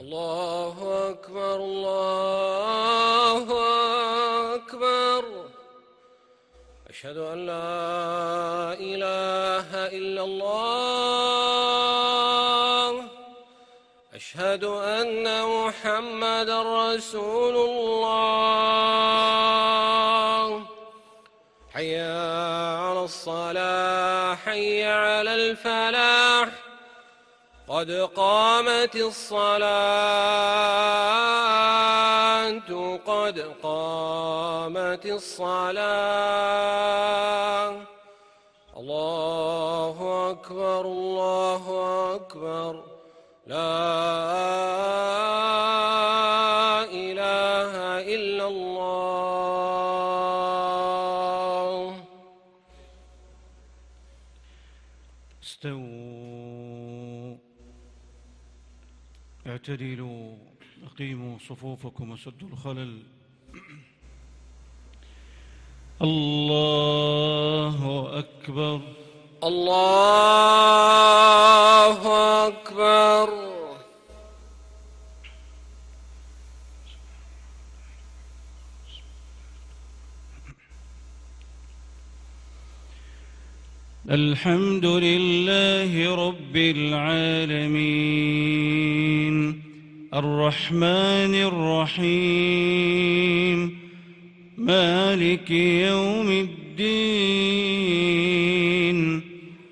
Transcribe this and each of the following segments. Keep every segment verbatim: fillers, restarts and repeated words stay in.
الله أكبر الله أكبر. أشهد أن لا إله إلا الله. أشهد أن محمدًا رسول الله. حي على الصلاة حي على الفلاح. قد قامت الصلاة قد قامت الصلاة. الله أكبر الله أكبر. لا إله إلا الله. استووا، اعتدلوا، أقيموا صفوفكم وسدوا الخلل. الله أكبر الله أكبر. الحمد لله رب العالمين الرحمن الرحيم مالك يوم الدين.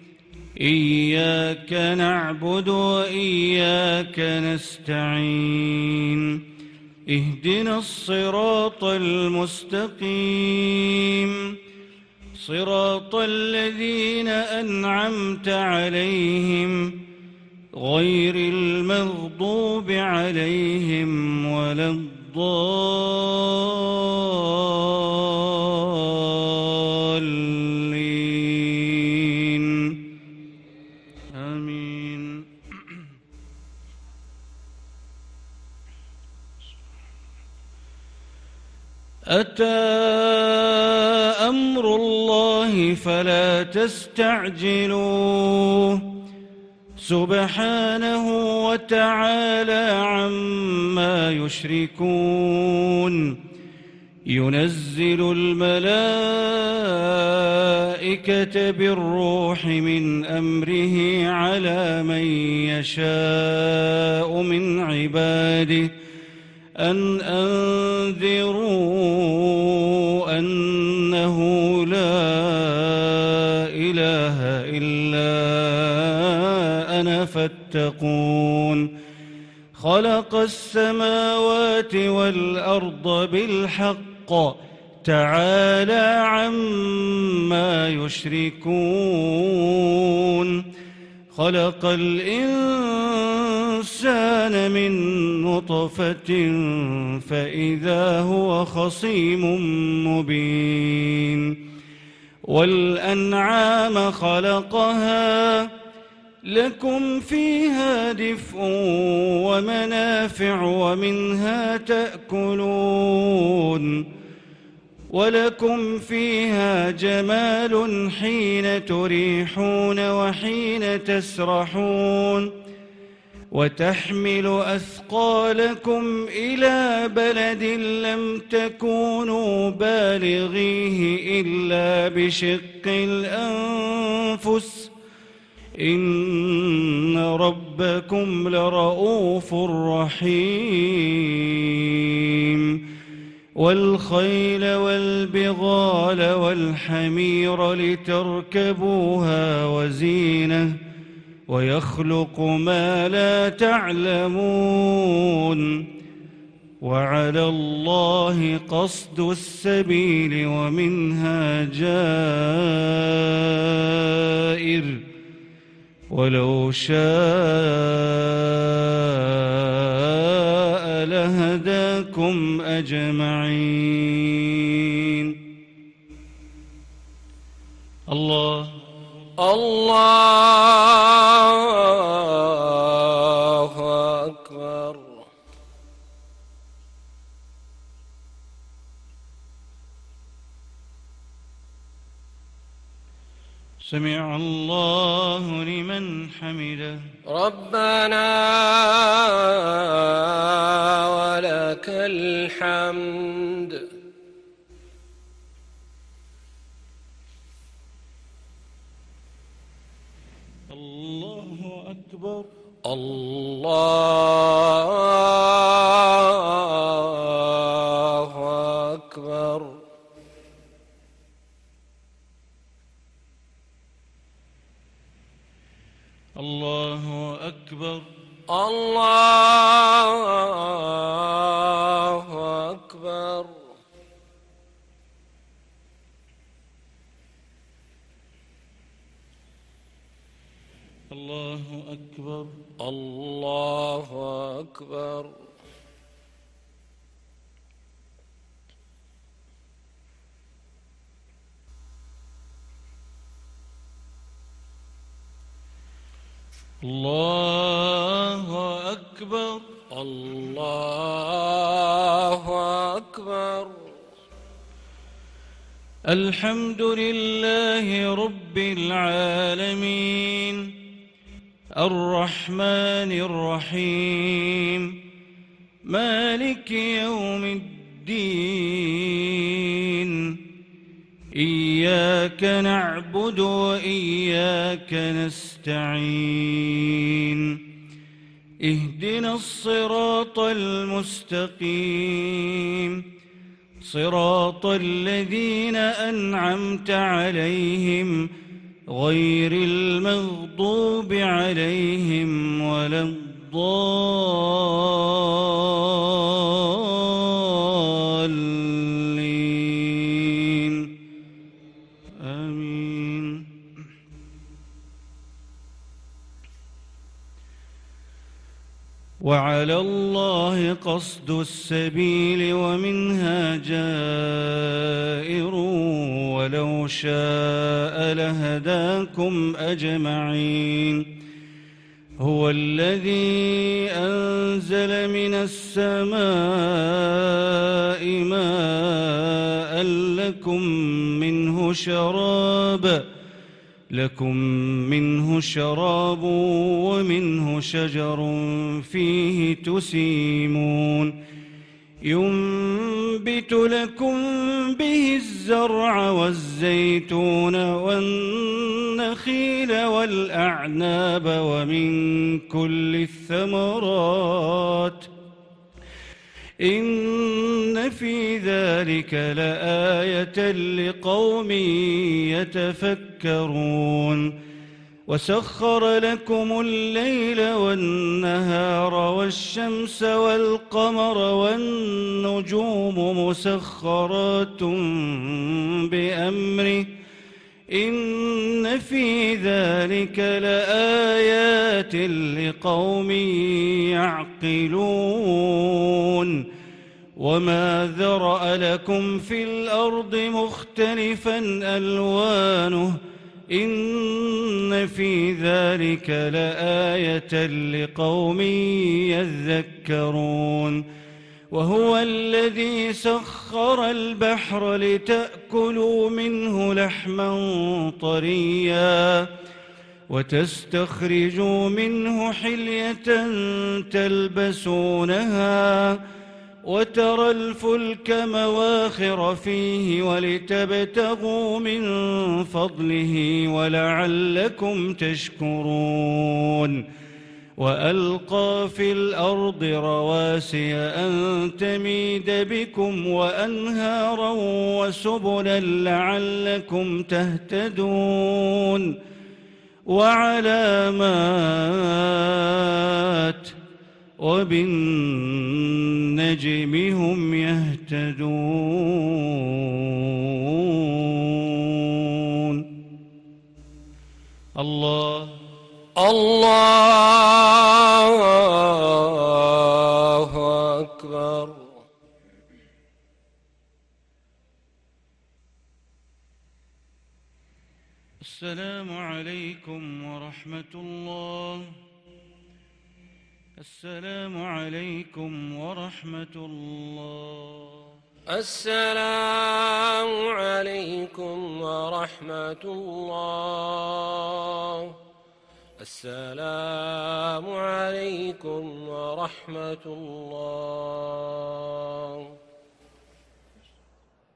إياك نعبد وإياك نستعين. اهدنا الصراط المستقيم صراط الذين أنعمت عليهم غير المغضوب عليهم ولا الضالين. آمين. أتى أمر الله فلا تستعجلوه سبحانه وتعالى عما يشركون. ينزل الملائكة بالروح من أمره على من يشاء من عباده أن أنذروا أنه لا إله إلا أنا فاتقون. خلق السماوات والأرض بالحق تعالى عما يشركون. خلق الإنسان من نطفة فإذا هو خصيم مبين. والأنعام خلقها لكم فيها دفء ومنافع ومنها تأكلون. ولكم فيها جمال حين تريحون وحين تسرحون. وتحمل أثقالكم إلى بلد لم تكونوا بالغيه إلا بشق الأنفس إن ربكم لرؤوف رحيم. والخيل والبغال والحمير لتركبوها وزينة ويخلق ما لا تعلمون. وعلى الله قصد السبيل ومنها جائر ولو شاء لهداكم أجمعين. الله الله أكبر. سمع الله لمن حمده. ربنا ولك الحمد. الله أكبر. الله أكبر. الله أكبر. الله أكبر. الله أكبر. الله أكبر. الله أكبر. الله أكبر. الحمد لله رب العالمين الرحمن الرحيم مالك يوم الدين إياك نعبد وإياك نستعين اهدنا الصراط المستقيم صراط الذين أنعمت عليهم غير المغضوب عليهم ولا الضالين آمين. وعلى الله قصد السبيل ومنها جائر ولو شاء لهداكم أجمعين. هو الذي أنزل من السماء ماء لكم منه شراب لكم منه شراب ومنه شجر فيه تسيمون ينبت لكم به الزرع والزيتون والنخيل والأعناب ومن كل الثمرات إن في ذلك لآية لقوم يتفكرون. وسخر لكم الليل والنهار والشمس والقمر والنجوم مسخرات بأمره إن في ذلك لآيات لقوم يعقلون. وما ذرأ لكم في الأرض مختلفا ألوانه إن في ذلك لآية لقوم يذكرون. وهو الذي سخر البحر لتأكلوا منه لحما طريا وتستخرجوا منه حلية تلبسونها وترى الفلك مواخر فيه ولتبتغوا من فضله ولعلكم تشكرون. وألقى في الأرض رواسي أن تميد بكم وأنهارا وسبلا لعلكم تهتدون. وعلامات وبالنجم هم يهتدون. الله الله أكبر. السلام عليكم ورحمة الله. السلام عليكم ورحمة الله. السلام عليكم ورحمة الله. السلام عليكم ورحمة الله.